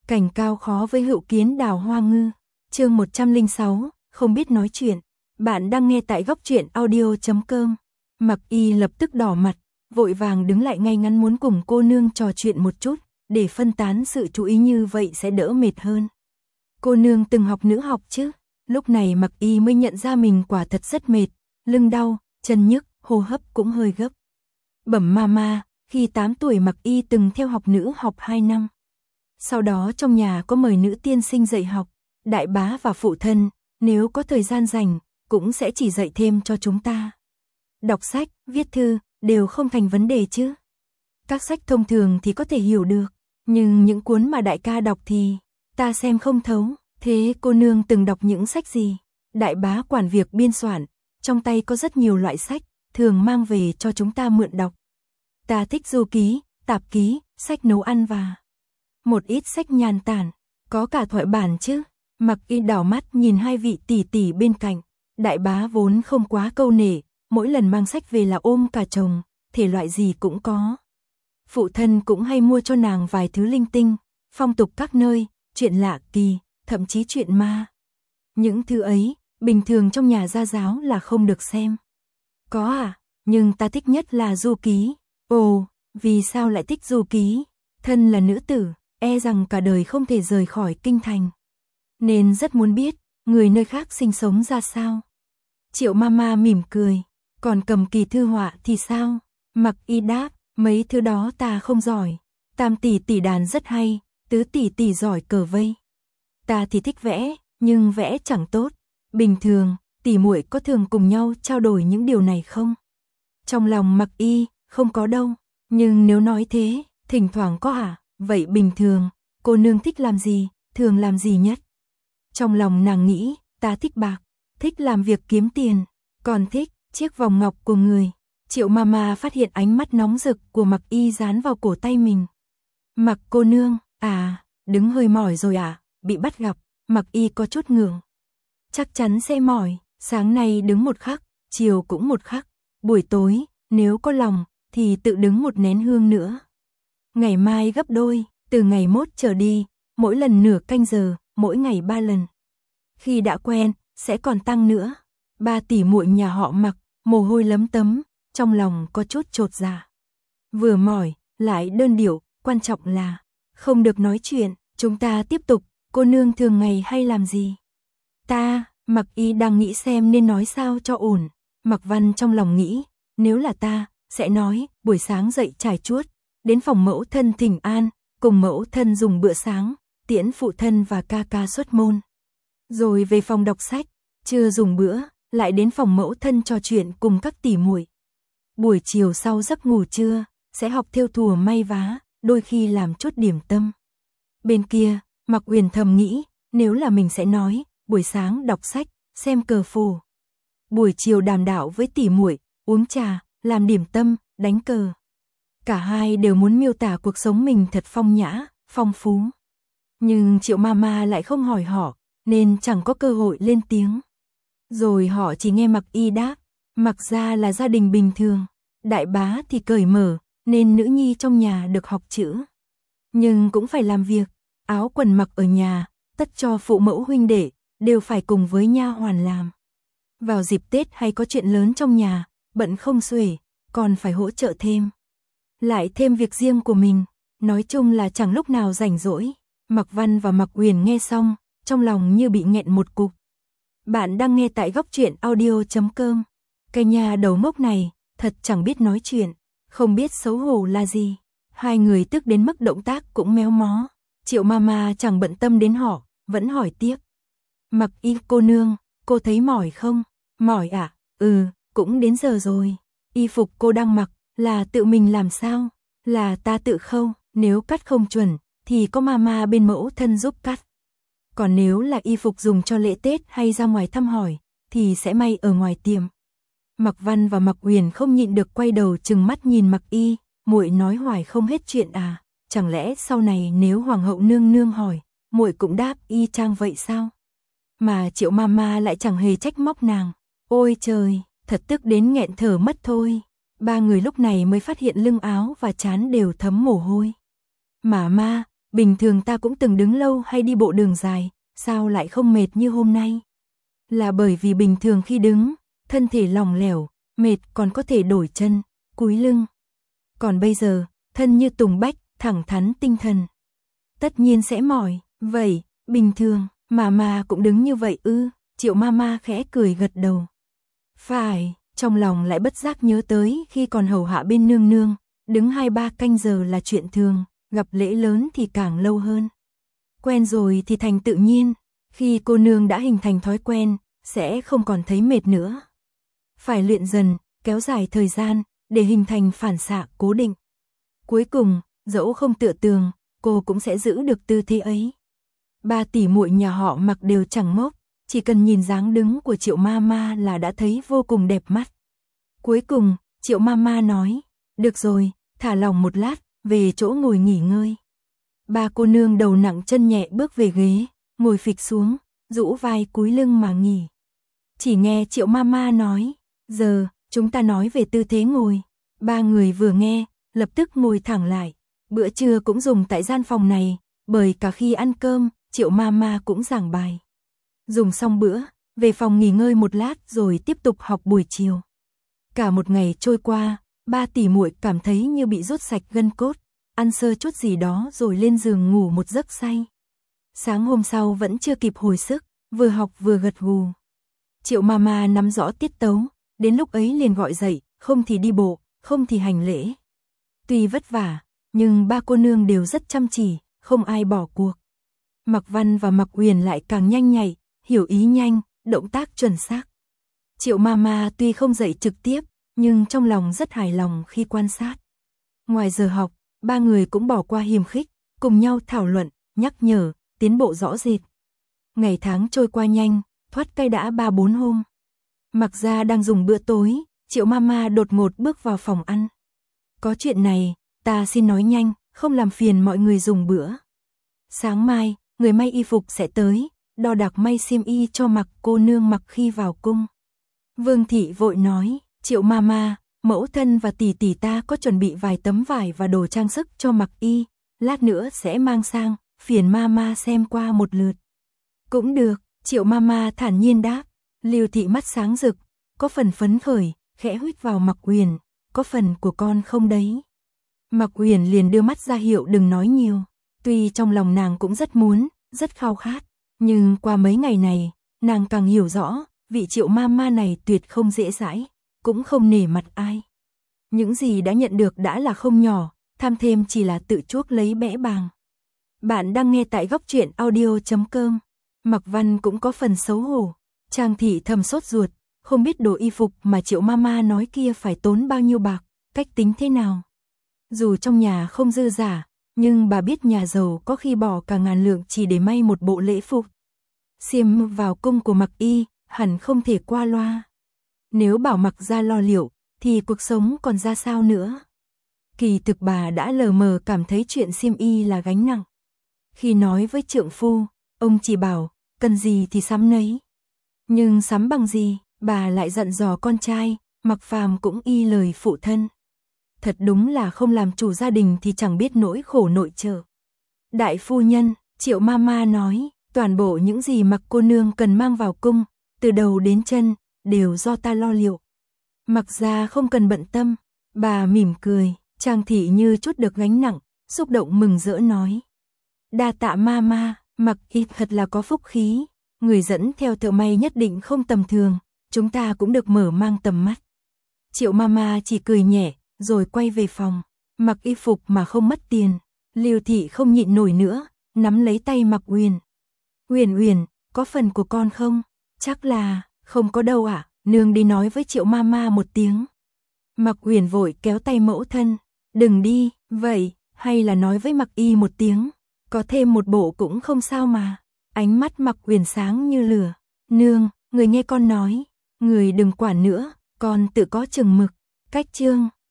Cảnh cao khó với hữu kiến đào hoa ngư. Chương 106, không biết nói chuyện. Bạn đang nghe tại góc truyện audio.com. Mặc Y lập tức đỏ mặt, vội vàng đứng lại ngay ngắn muốn cùng cô nương trò chuyện một chút, để phân tán sự chú ý như vậy sẽ đỡ mệt hơn. Cô nương từng học nữ học chứ? Lúc này Mặc Y mới nhận ra mình quả thật rất mệt, lưng đau, chân nhức, hô hấp cũng hơi gấp. Bẩm mama, khi 8 tuổi Mặc Y từng theo học nữ học 2 năm. Sau đó trong nhà có mời nữ tiên sinh dạy học, đại bá và phụ thân, nếu có thời gian rảnh, cũng sẽ chỉ dạy thêm cho chúng ta. Đọc sách, viết thư, đều không thành vấn đề chứ. Các sách thông thường thì có thể hiểu được, nhưng những cuốn mà đại ca đọc thì ta xem không thấu. Thế cô nương từng đọc những sách gì? Đại bá quản việc biên soạn, trong tay có rất nhiều loại sách, thường mang về cho chúng ta mượn đọc. Ta thích du ký, tạp ký, sách nấu ăn và một ít sách nhàn tản, có cả thoại bản chứ. Mặc Y đảo mắt nhìn hai vị tỷ tỷ bên cạnh. Đại bá vốn không quá câu nể, mỗi lần mang sách về là ôm cả chồng, thể loại gì cũng có. Phụ thân cũng hay mua cho nàng vài thứ linh tinh, phong tục các nơi, chuyện lạ kỳ, thậm chí chuyện ma. Những thứ ấy, bình thường trong nhà gia giáo là không được xem. Có à, nhưng ta thích nhất là du ký. Ồ, vì sao lại thích du ký? Thân là nữ tử, e rằng cả đời không thể rời khỏi kinh thành, nên rất muốn biết, người nơi khác sinh sống ra sao. Triệu mama mỉm cười, còn cầm kỳ thư họa thì sao? Mặc Y đáp, mấy thứ đó ta không giỏi. Tam tỷ tỷ đàn rất hay, tứ tỷ tỷ giỏi cờ vây. Ta thì thích vẽ, nhưng vẽ chẳng tốt. Bình thường, tỷ muội có thường cùng nhau trao đổi những điều này không? Trong lòng Mặc Y, không có đâu. Nhưng nếu nói thế, thỉnh thoảng có à? Vậy bình thường, cô nương thích làm gì, thường làm gì nhất? Trong lòng nàng nghĩ, ta thích bạc, thích làm việc kiếm tiền, còn thích chiếc vòng ngọc của người. Triệu mama phát hiện ánh mắt nóng rực của Mặc Y dán vào cổ tay mình. Mặc cô nương, à, đứng hơi mỏi rồi à, bị bắt gặp. Mặc Y có chút ngượng. Chắc chắn sẽ mỏi, sáng nay đứng một khắc, chiều cũng một khắc, buổi tối, nếu có lòng, thì tự đứng một nén hương nữa. Ngày mai gấp đôi, từ ngày mốt trở đi, mỗi lần nửa canh giờ, mỗi ngày 3 lần. Khi đã quen, sẽ còn tăng nữa. Ba tỷ muội nhà họ Mặc, mồ hôi lấm tấm, trong lòng có chút chột dạ. Vừa mỏi, lại đơn điệu, quan trọng là không được nói chuyện. Chúng ta tiếp tục, cô nương thường ngày hay làm gì? Ta, Mặc Y đang nghĩ xem nên nói sao cho ổn. Mặc Văn trong lòng nghĩ, nếu là ta, sẽ nói, buổi sáng dậy trải chuốt, đến phòng mẫu thân thỉnh an, cùng mẫu thân dùng bữa sáng, tiễn phụ thân và ca ca xuất môn. Rồi về phòng đọc sách, trưa dùng bữa, lại đến phòng mẫu thân trò chuyện cùng các tỷ muội. Buổi chiều sau giấc ngủ trưa, sẽ học thêu thùa may vá, đôi khi làm chút điểm tâm. Bên kia, Mặc Uyển thầm nghĩ, nếu là mình sẽ nói, buổi sáng đọc sách, xem cờ phù. Buổi chiều đàm đạo với tỷ muội, uống trà, làm điểm tâm, đánh cờ. Cả hai đều muốn miêu tả cuộc sống mình thật phong nhã, phong phú. Nhưng Triệu mama lại không hỏi họ, nên chẳng có cơ hội lên tiếng. Rồi họ chỉ nghe Mặc Y đáp, Mặc gia là gia đình bình thường, đại bá thì cởi mở, nên nữ nhi trong nhà được học chữ. Nhưng cũng phải làm việc, áo quần mặc ở nhà, tất cho phụ mẫu huynh đệ, đều phải cùng với nha hoàn làm. Vào dịp Tết hay có chuyện lớn trong nhà, bận không xuể, còn phải hỗ trợ thêm. Lại thêm việc riêng của mình, nói chung là chẳng lúc nào rảnh rỗi. Mặc Văn và Mặc Uyển nghe xong, trong lòng như bị nghẹn một cục. Bạn đang nghe tại góc truyện audio.com. Cái nhà đầu ngốc này, thật chẳng biết nói chuyện, không biết xấu hổ là gì. Hai người tức đến mức động tác cũng méo mó. Triệu mama chẳng bận tâm đến họ, vẫn hỏi tiếp. Mặc Y cô nương, cô thấy mỏi không? Mỏi à? Ừ, cũng đến giờ rồi. Y phục cô đang mặc, là tự mình làm sao? Là ta tự khâu, nếu cắt không chuẩn, thì có mama bên mẫu thân giúp cắt. Còn nếu là y phục dùng cho lễ Tết hay ra ngoài thăm hỏi, thì sẽ may ở ngoài tiệm. Mặc Văn và Mặc Uyển không nhịn được quay đầu trừng mắt nhìn Mặc Y, muội nói hoài không hết chuyện à? Chẳng lẽ sau này nếu hoàng hậu nương nương hỏi, muội cũng đáp y chang vậy sao? Mà Triệu mama lại chẳng hề trách móc nàng. Ôi trời, thật tức đến nghẹn thở mất thôi. Ba người lúc này mới phát hiện lưng áo và trán đều thấm mồ hôi. Mama, bình thường ta cũng từng đứng lâu hay đi bộ đường dài, sao lại không mệt như hôm nay? Là bởi vì bình thường khi đứng, thân thể lỏng lẻo, mệt còn có thể đổi chân, cúi lưng. Còn bây giờ, thân như tùng bách, thẳng thắn tinh thần. Tất nhiên sẽ mỏi, vậy, bình thường, mà cũng đứng như vậy ư? Triệu Mama khẽ cười gật đầu. Phải, trong lòng lại bất giác nhớ tới khi còn hầu hạ bên nương nương, đứng 2-3 canh giờ là chuyện thường, gặp lễ lớn thì càng lâu hơn. Quen rồi thì thành tự nhiên, khi cô nương đã hình thành thói quen, sẽ không còn thấy mệt nữa. Phải luyện dần, kéo dài thời gian, để hình thành phản xạ cố định. Cuối cùng, dẫu không tựa tường, cô cũng sẽ giữ được tư thế ấy. 3 tỷ muội nhà họ Mặc đều chẳng ngốc, chỉ cần nhìn dáng đứng của Triệu Mama là đã thấy vô cùng đẹp mắt. Cuối cùng, Triệu Mama nói, được rồi, thả lỏng một lát, về chỗ ngồi nghỉ ngơi. 3 cô nương đầu nặng chân nhẹ bước về ghế, ngồi phịch xuống, rũ vai cúi lưng mà nghỉ. Chỉ nghe Triệu Mama nói, giờ, chúng ta nói về tư thế ngồi. 3 người vừa nghe, lập tức ngồi thẳng lại. Bữa trưa cũng dùng tại gian phòng này, bởi cả khi ăn cơm, Triệu Mama cũng giảng bài. Dùng xong bữa, về phòng nghỉ ngơi một lát rồi tiếp tục học buổi chiều. Cả một ngày trôi qua, 3 tỷ muội cảm thấy như bị rút sạch gân cốt, ăn sơ chút gì đó rồi lên giường ngủ một giấc say. Sáng hôm sau vẫn chưa kịp hồi sức, vừa học vừa gật gù. Triệu Mama nắm rõ tiết tấu, đến lúc ấy liền gọi dậy, không thì đi bộ, không thì hành lễ. Tuy vất vả, nhưng 3 cô nương đều rất chăm chỉ, không ai bỏ cuộc. Mặc Văn và Mặc Uyển lại càng nhanh nhạy, hiểu ý nhanh, động tác chuẩn xác. Triệu Mama tuy không dạy trực tiếp, nhưng trong lòng rất hài lòng khi quan sát. Ngoài giờ học, 3 người cũng bỏ qua hiềm khích, cùng nhau thảo luận, nhắc nhở, tiến bộ rõ rệt. Ngày tháng trôi qua nhanh, thoát cái đã 3-4 hôm. Mặc Gia đang dùng bữa tối, Triệu Mama đột ngột bước vào phòng ăn. Có chuyện này, ta xin nói nhanh, không làm phiền mọi người dùng bữa. Sáng mai, người may y phục sẽ tới, đo đạc may xiêm y cho Mặc cô nương mặc khi vào cung. Vương thị vội nói, Triệu Mama, mẫu thân và tỷ tỷ ta có chuẩn bị vài tấm vải và đồ trang sức cho Mặc y, lát nữa sẽ mang sang, phiền Mama xem qua một lượt. Cũng được, Triệu Mama thản nhiên đáp. Lưu thị mắt sáng rực, có phần phấn khởi, khẽ huýt vào Mặc Uyển, có phần của con không đấy. Mặc Uyển liền đưa mắt ra hiệu đừng nói nhiều, tuy trong lòng nàng cũng rất muốn, rất khao khát, nhưng qua mấy ngày này, nàng càng hiểu rõ, vị Triệu Mama này tuyệt không dễ dãi, cũng không nể mặt ai. Những gì đã nhận được đã là không nhỏ, tham thêm chỉ là tự chuốc lấy bẽ bàng. Bạn đang nghe tại góc truyện audio.com. Mặc Văn cũng có phần xấu hổ. Trang thị thầm sốt ruột, không biết đồ y phục mà Triệu Mama nói kia phải tốn bao nhiêu bạc, cách tính thế nào. Dù trong nhà không dư giả, nhưng bà biết nhà giàu có khi bỏ cả ngàn lượng chỉ để may một bộ lễ phục. Xiêm vào cung của Mặc y, hẳn không thể qua loa. Nếu bảo Mặc Gia lo liệu, thì cuộc sống còn ra sao nữa. Kỳ thực bà đã lờ mờ cảm thấy chuyện xiêm y là gánh nặng. Khi nói với trượng phu, ông chỉ bảo, cần gì thì sắm nấy. Nhưng sắm bằng gì, bà lại dặn dò con trai, Mặc Phàm cũng y lời phụ thân. Thật đúng là không làm chủ gia đình thì chẳng biết nỗi khổ nội trợ. Đại phu nhân, Triệu Mama nói, toàn bộ những gì Mặc cô nương cần mang vào cung, từ đầu đến chân, đều do ta lo liệu. Mặc Gia không cần bận tâm, bà mỉm cười, Trang thị như chút được gánh nặng, xúc động mừng rỡ nói. Đa tạ Mama, Mặc y thật là có phúc khí. Người dẫn theo thợ may nhất định không tầm thường, chúng ta cũng được mở mang tầm mắt. Triệu Mama chỉ cười nhẹ, rồi quay về phòng, mặc y phục mà không mất tiền. Lưu thị không nhịn nổi nữa, nắm lấy tay Mặc Uyển. Uyển Uyển, có phần của con không? Chắc là, không có đâu ạ, nương đi nói với Triệu Mama một tiếng. Mặc Uyển vội kéo tay mẫu thân, đừng đi, vậy, hay là nói với Mặc y một tiếng, có thêm một bộ cũng không sao mà. Ánh mắt Mặc Uyển sáng như lửa. Nương, người nghe con nói, người đừng quản nữa, con tự có chừng mực. Cách chương